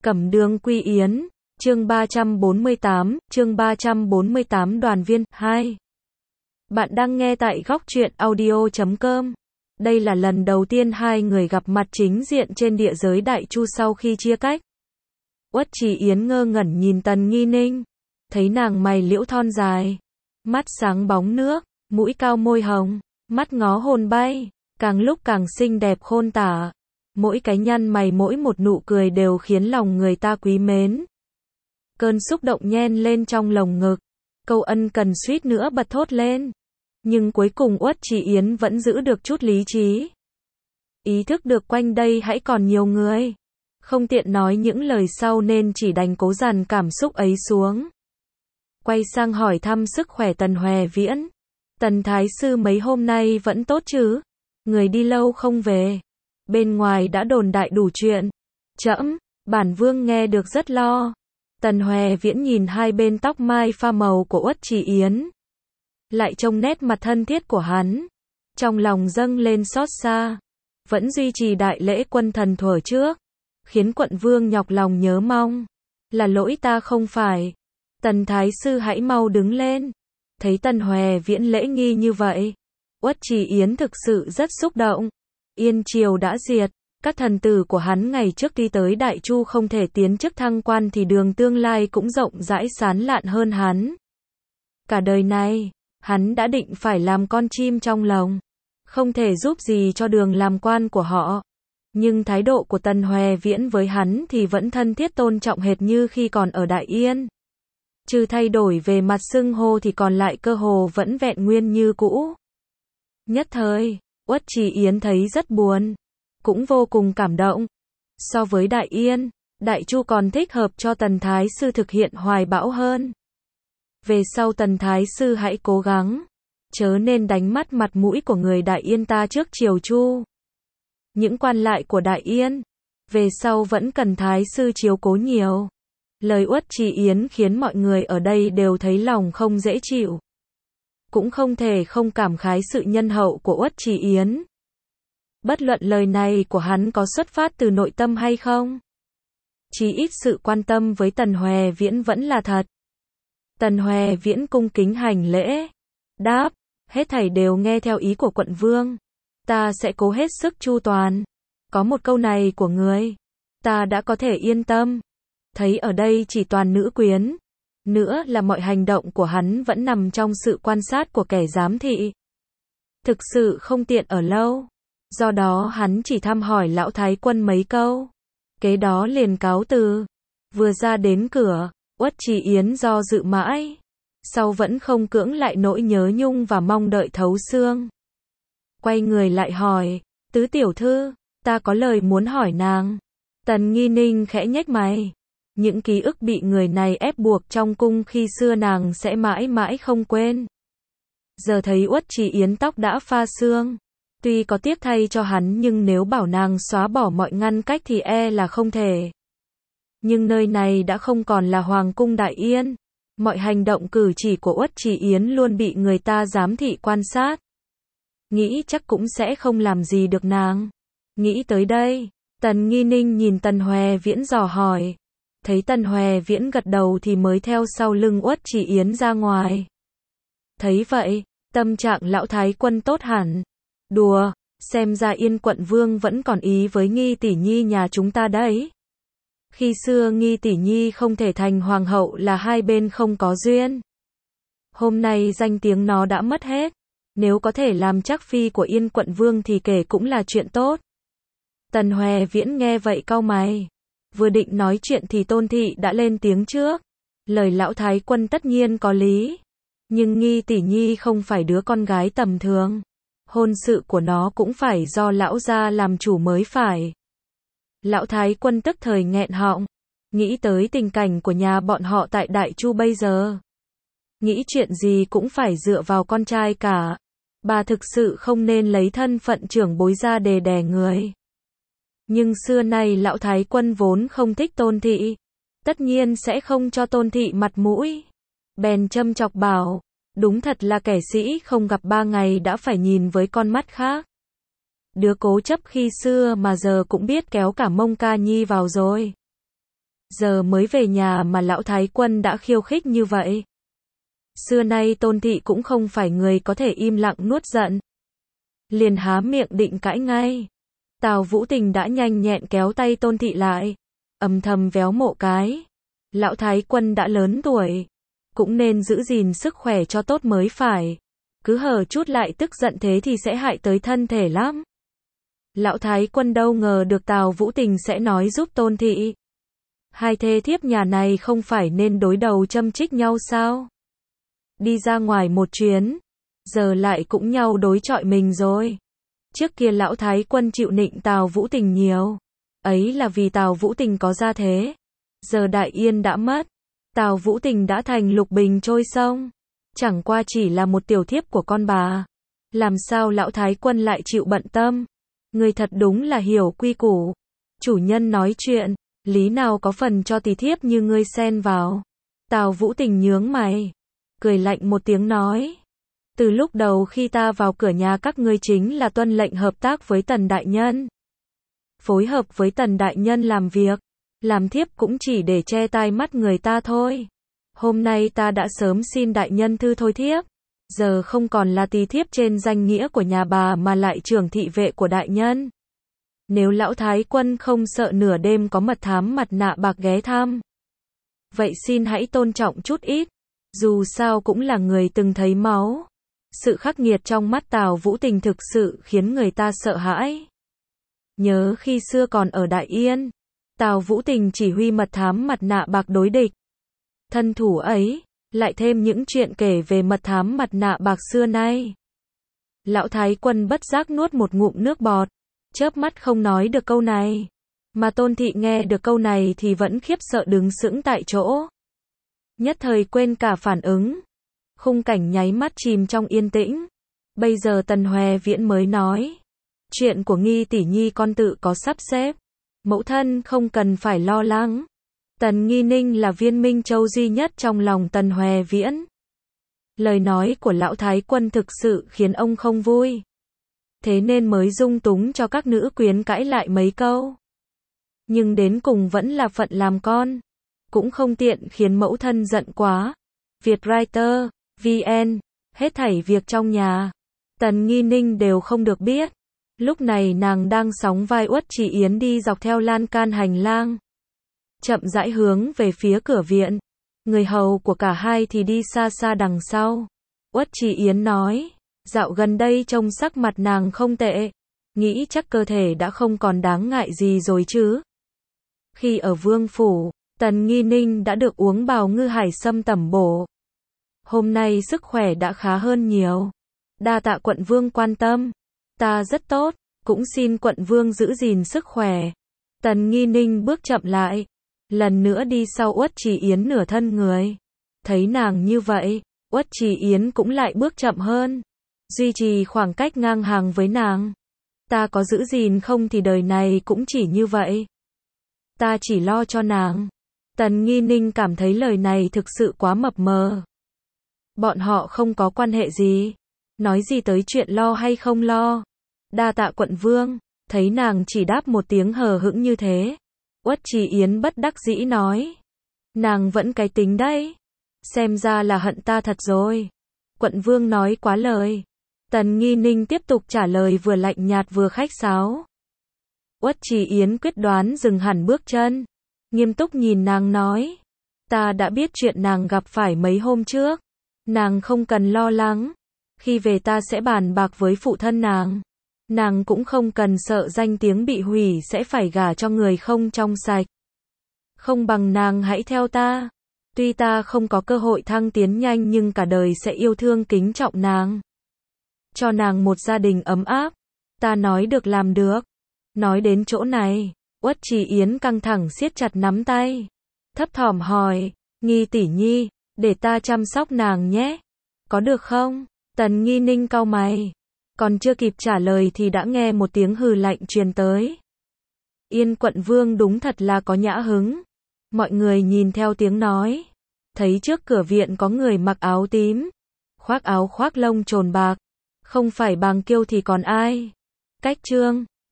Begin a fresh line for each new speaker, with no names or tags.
Cẩm Đường Quy Yến, chương 348, đoàn viên, 2. Bạn đang nghe tại góc truyện audio.com. Đây là lần đầu tiên hai người gặp mặt chính diện trên địa giới Đại Chu sau khi chia cách. Uất Trì Yến ngơ ngẩn nhìn Tần Nghi Ninh, thấy nàng mày liễu thon dài, mắt sáng bóng nước, mũi cao môi hồng, mắt ngó hồn bay, càng lúc càng xinh đẹp khôn tả. Mỗi cái nhăn mày mỗi một nụ cười đều khiến lòng người ta quý mến. Cơn xúc động nhen lên trong lồng ngực, câu ân cần suýt nữa bật thốt lên. Nhưng cuối cùng Uất Trì Yến vẫn giữ được chút lý trí. Ý thức được quanh đây hãy còn nhiều người, không tiện nói những lời sau nên chỉ đành cố dằn cảm xúc ấy xuống. Quay sang hỏi thăm sức khỏe Tần Hòe Viễn. Tần Thái Sư mấy hôm nay vẫn tốt chứ? Người đi lâu không về. Bên ngoài đã đồn đại đủ chuyện. Trẫm, bản vương nghe được rất lo. Tần Hòe Viễn nhìn hai bên tóc mai pha màu của Uất Trì Yến, lại trông nét mặt thân thiết của hắn, trong lòng dâng lên xót xa. Vẫn duy trì đại lễ quân thần thuở trước, khiến quận vương nhọc lòng nhớ mong. Là lỗi ta không phải. Tần Thái Sư hãy mau đứng lên. Thấy Tần Hòe Viễn lễ nghi như vậy, Uất Trì Yến thực sự rất xúc động. Yên triều đã diệt, các thần tử của hắn ngày trước đi tới Đại Chu không thể tiến chức thăng quan thì đường tương lai cũng rộng rãi sán lạn hơn hắn. Cả đời này, hắn đã định phải làm con chim trong lồng, không thể giúp gì cho đường làm quan của họ. Nhưng thái độ của Tần Hòe Viễn với hắn thì vẫn thân thiết tôn trọng hệt như khi còn ở Đại Yên. Trừ thay đổi về mặt xưng hô thì còn lại cơ hồ vẫn vẹn nguyên như cũ. Nhất thời, Uất Trì Yến thấy rất buồn, cũng vô cùng cảm động. So với Đại Yên, Đại Chu còn thích hợp cho Tần Thái Sư thực hiện hoài bão hơn. Về sau Tần Thái Sư hãy cố gắng, chớ nên đánh mất mặt mũi của người Đại Yên ta trước triều Chu. Những quan lại của Đại Yên, về sau vẫn cần Thái Sư chiếu cố nhiều. Lời Uất Trì Yến khiến mọi người ở đây đều thấy lòng không dễ chịu. Cũng không thể không cảm khái sự nhân hậu của Uất Trì Yến. Bất luận lời này của hắn có xuất phát từ nội tâm hay không, chí ít sự quan tâm với Tần Hòe Viễn vẫn là thật. Tần Hòe Viễn cung kính hành lễ, đáp, hết thảy đều nghe theo ý của quận vương. Ta sẽ cố hết sức chu toàn. Có một câu này của người, ta đã có thể yên tâm. Thấy ở đây chỉ toàn nữ quyến, nữa là mọi hành động của hắn vẫn nằm trong sự quan sát của kẻ giám thị. Thực sự không tiện ở lâu, do đó hắn chỉ thăm hỏi lão thái quân mấy câu, kế đó liền cáo từ. Vừa ra đến cửa, Uất Trì Yến do dự mãi, sau vẫn không cưỡng lại nỗi nhớ nhung và mong đợi thấu xương. Quay người lại hỏi, tứ tiểu thư, ta có lời muốn hỏi nàng. Tần Nghi Ninh khẽ nhếch mày. Những ký ức bị người này ép buộc trong cung khi xưa nàng sẽ mãi mãi không quên. Giờ thấy Uất Trì Yến tóc đã pha sương, tuy có tiếc thay cho hắn nhưng nếu bảo nàng xóa bỏ mọi ngăn cách thì e là không thể. Nhưng nơi này đã không còn là Hoàng cung Đại Yên. Mọi hành động cử chỉ của Uất Trì Yến luôn bị người ta giám thị quan sát. Nghĩ chắc cũng sẽ không làm gì được nàng. Nghĩ tới đây, Tần Nghi Ninh nhìn Tần Hòe Viễn dò hỏi. Thấy Tần Hòe Viễn gật đầu thì mới theo sau lưng Uất Trì Yến ra ngoài. Thấy vậy, tâm trạng lão thái quân tốt hẳn. Đùa, xem ra Yên quận vương vẫn còn ý với Nghi tỷ nhi nhà chúng ta đấy. Khi xưa Nghi tỷ nhi không thể thành hoàng hậu là hai bên không có duyên. Hôm nay danh tiếng nó đã mất hết. Nếu có thể làm chắc phi của Yên quận vương thì kể cũng là chuyện tốt. Tần Hòe Viễn nghe vậy cau mày. Vừa định nói chuyện thì Tôn thị đã lên tiếng trước. Lời lão thái quân tất nhiên có lý. Nhưng Nghi tỷ nhi không phải đứa con gái tầm thường. Hôn sự của nó cũng phải do lão gia làm chủ mới phải. Lão thái quân tức thời nghẹn họng. Nghĩ tới tình cảnh của nhà bọn họ tại Đại Chu bây giờ. Nghĩ chuyện gì cũng phải dựa vào con trai cả. Bà thực sự không nên lấy thân phận trưởng bối ra để đè người. Nhưng xưa nay lão thái quân vốn không thích Tôn thị, tất nhiên sẽ không cho Tôn thị mặt mũi. Bèn châm chọc bảo, đúng thật là kẻ sĩ không gặp 3 ngày đã phải nhìn với con mắt khác. Đứa cố chấp khi xưa mà giờ cũng biết kéo cả Mông Ca Nhi vào rồi. Giờ mới về nhà mà lão thái quân đã khiêu khích như vậy. Xưa nay Tôn Thị cũng không phải người có thể im lặng nuốt giận. Liền há miệng định cãi ngay. Tào Vũ Tình đã nhanh nhẹn kéo tay Tôn Thị lại, âm thầm véo mộ cái. Lão thái quân đã lớn tuổi, cũng nên giữ gìn sức khỏe cho tốt mới phải. Cứ hở chút lại tức giận thế thì sẽ hại tới thân thể lắm. Lão thái quân đâu ngờ được Tào Vũ Tình sẽ nói giúp Tôn Thị. Hai thê thiếp nhà này không phải nên đối đầu châm chích nhau sao? Đi ra ngoài một chuyến, giờ lại cũng nhau đối chọi mình rồi. Trước kia lão thái quân chịu nịnh Tào Vũ Tình nhiều, ấy là vì Tào Vũ Tình có gia thế. Giờ Đại Yên đã mất, Tào Vũ Tình đã thành lục bình trôi sông, chẳng qua chỉ là một tiểu thiếp của con bà. Làm sao lão thái quân lại chịu bận tâm? Người thật đúng là hiểu quy củ. Chủ nhân nói chuyện, lý nào có phần cho tỳ thiếp như ngươi xen vào. Tào Vũ Tình nhướng mày, cười lạnh một tiếng nói. Từ lúc đầu khi ta vào cửa nhà các ngươi chính là tuân lệnh hợp tác với Tần đại nhân. Phối hợp với Tần đại nhân làm việc, làm thiếp cũng chỉ để che tai mắt người ta thôi. Hôm nay ta đã sớm xin đại nhân thư thôi thiếp. Giờ không còn là tỳ thiếp trên danh nghĩa của nhà bà mà lại trưởng thị vệ của đại nhân. Nếu lão thái quân không sợ nửa đêm có mật thám mặt nạ bạc ghé thăm, vậy xin hãy tôn trọng chút ít. Dù sao cũng là người từng thấy máu. Sự khắc nghiệt trong mắt Tào Vũ Tình thực sự khiến người ta sợ hãi. Nhớ khi xưa còn ở Đại Yên, Tào Vũ Tình chỉ huy mật thám mặt nạ bạc đối địch. Thân thủ ấy, lại thêm những chuyện kể về mật thám mặt nạ bạc xưa nay. Lão thái quân bất giác nuốt một ngụm nước bọt, chớp mắt không nói được câu này. Mà Tôn Thị nghe được câu này thì vẫn khiếp sợ đứng sững tại chỗ. Nhất thời quên cả phản ứng. Khung cảnh nháy mắt chìm trong yên tĩnh. Bây giờ Tần Hoè Viễn mới nói. Chuyện của Nghi tỷ nhi con tự có sắp xếp. Mẫu thân không cần phải lo lắng. Tần Nghi Ninh là viên minh châu duy nhất trong lòng Tần Hoè Viễn. Lời nói của lão thái quân thực sự khiến ông không vui. Thế nên mới dung túng cho các nữ quyến cãi lại mấy câu. Nhưng đến cùng vẫn là phận làm con. Cũng không tiện khiến mẫu thân giận quá. Vietwriter, VN, hết thảy việc trong nhà, Tần Nghi Ninh đều không được biết. Lúc này nàng đang sóng vai Uất Trì Yến đi dọc theo lan can hành lang, chậm rãi hướng về phía cửa viện. Người hầu của cả hai thì đi xa xa đằng sau. Uất Trì Yến nói, dạo gần đây trông sắc mặt nàng không tệ, nghĩ chắc cơ thể đã không còn đáng ngại gì rồi chứ. Khi ở vương phủ, Tần Nghi Ninh đã được uống bào ngư hải sâm tẩm bổ. Hôm nay sức khỏe đã khá hơn nhiều. Đa tạ quận vương quan tâm. Ta rất tốt, cũng xin quận vương giữ gìn sức khỏe. Tần Nghi Ninh bước chậm lại, lần nữa đi sau Uất Trì Yến nửa thân người. Thấy nàng như vậy, Uất Trì Yến cũng lại bước chậm hơn, duy trì khoảng cách ngang hàng với nàng. Ta có giữ gìn không thì đời này cũng chỉ như vậy. Ta chỉ lo cho nàng. Tần Nghi Ninh cảm thấy lời này thực sự quá mập mờ. Bọn họ không có quan hệ gì. Nói gì tới chuyện lo hay không lo. Đa tạ quận vương. Thấy nàng chỉ đáp một tiếng hờ hững như thế, Uất Trì Yến bất đắc dĩ nói. Nàng vẫn cái tính đấy. Xem ra là hận ta thật rồi. Quận vương nói quá lời. Tần Nghi Ninh tiếp tục trả lời vừa lạnh nhạt vừa khách sáo. Uất Trì Yến quyết đoán dừng hẳn bước chân, nghiêm túc nhìn nàng nói. Ta đã biết chuyện nàng gặp phải mấy hôm trước. Nàng không cần lo lắng. Khi về ta sẽ bàn bạc với phụ thân nàng. Nàng cũng không cần sợ danh tiếng bị hủy sẽ phải gả cho người không trong sạch. Không bằng nàng hãy theo ta. Tuy ta không có cơ hội thăng tiến nhanh nhưng cả đời sẽ yêu thương kính trọng nàng. Cho nàng một gia đình ấm áp. Ta nói được làm được. Nói đến chỗ này, Uất Trì Yến căng thẳng siết chặt nắm tay. Thấp thỏm hỏi, Nghi tỷ nhi, để ta chăm sóc nàng nhé. Có được không? Tần Nghi Ninh cau mày. Còn chưa kịp trả lời thì đã nghe một tiếng hừ lạnh truyền tới. Yên quận vương đúng thật là có nhã hứng. Mọi người nhìn theo tiếng nói. Thấy trước cửa viện có người mặc áo tím. Khoác áo khoác lông trồn bạc. Không phải Bàng Kiêu thì còn ai? Cách chương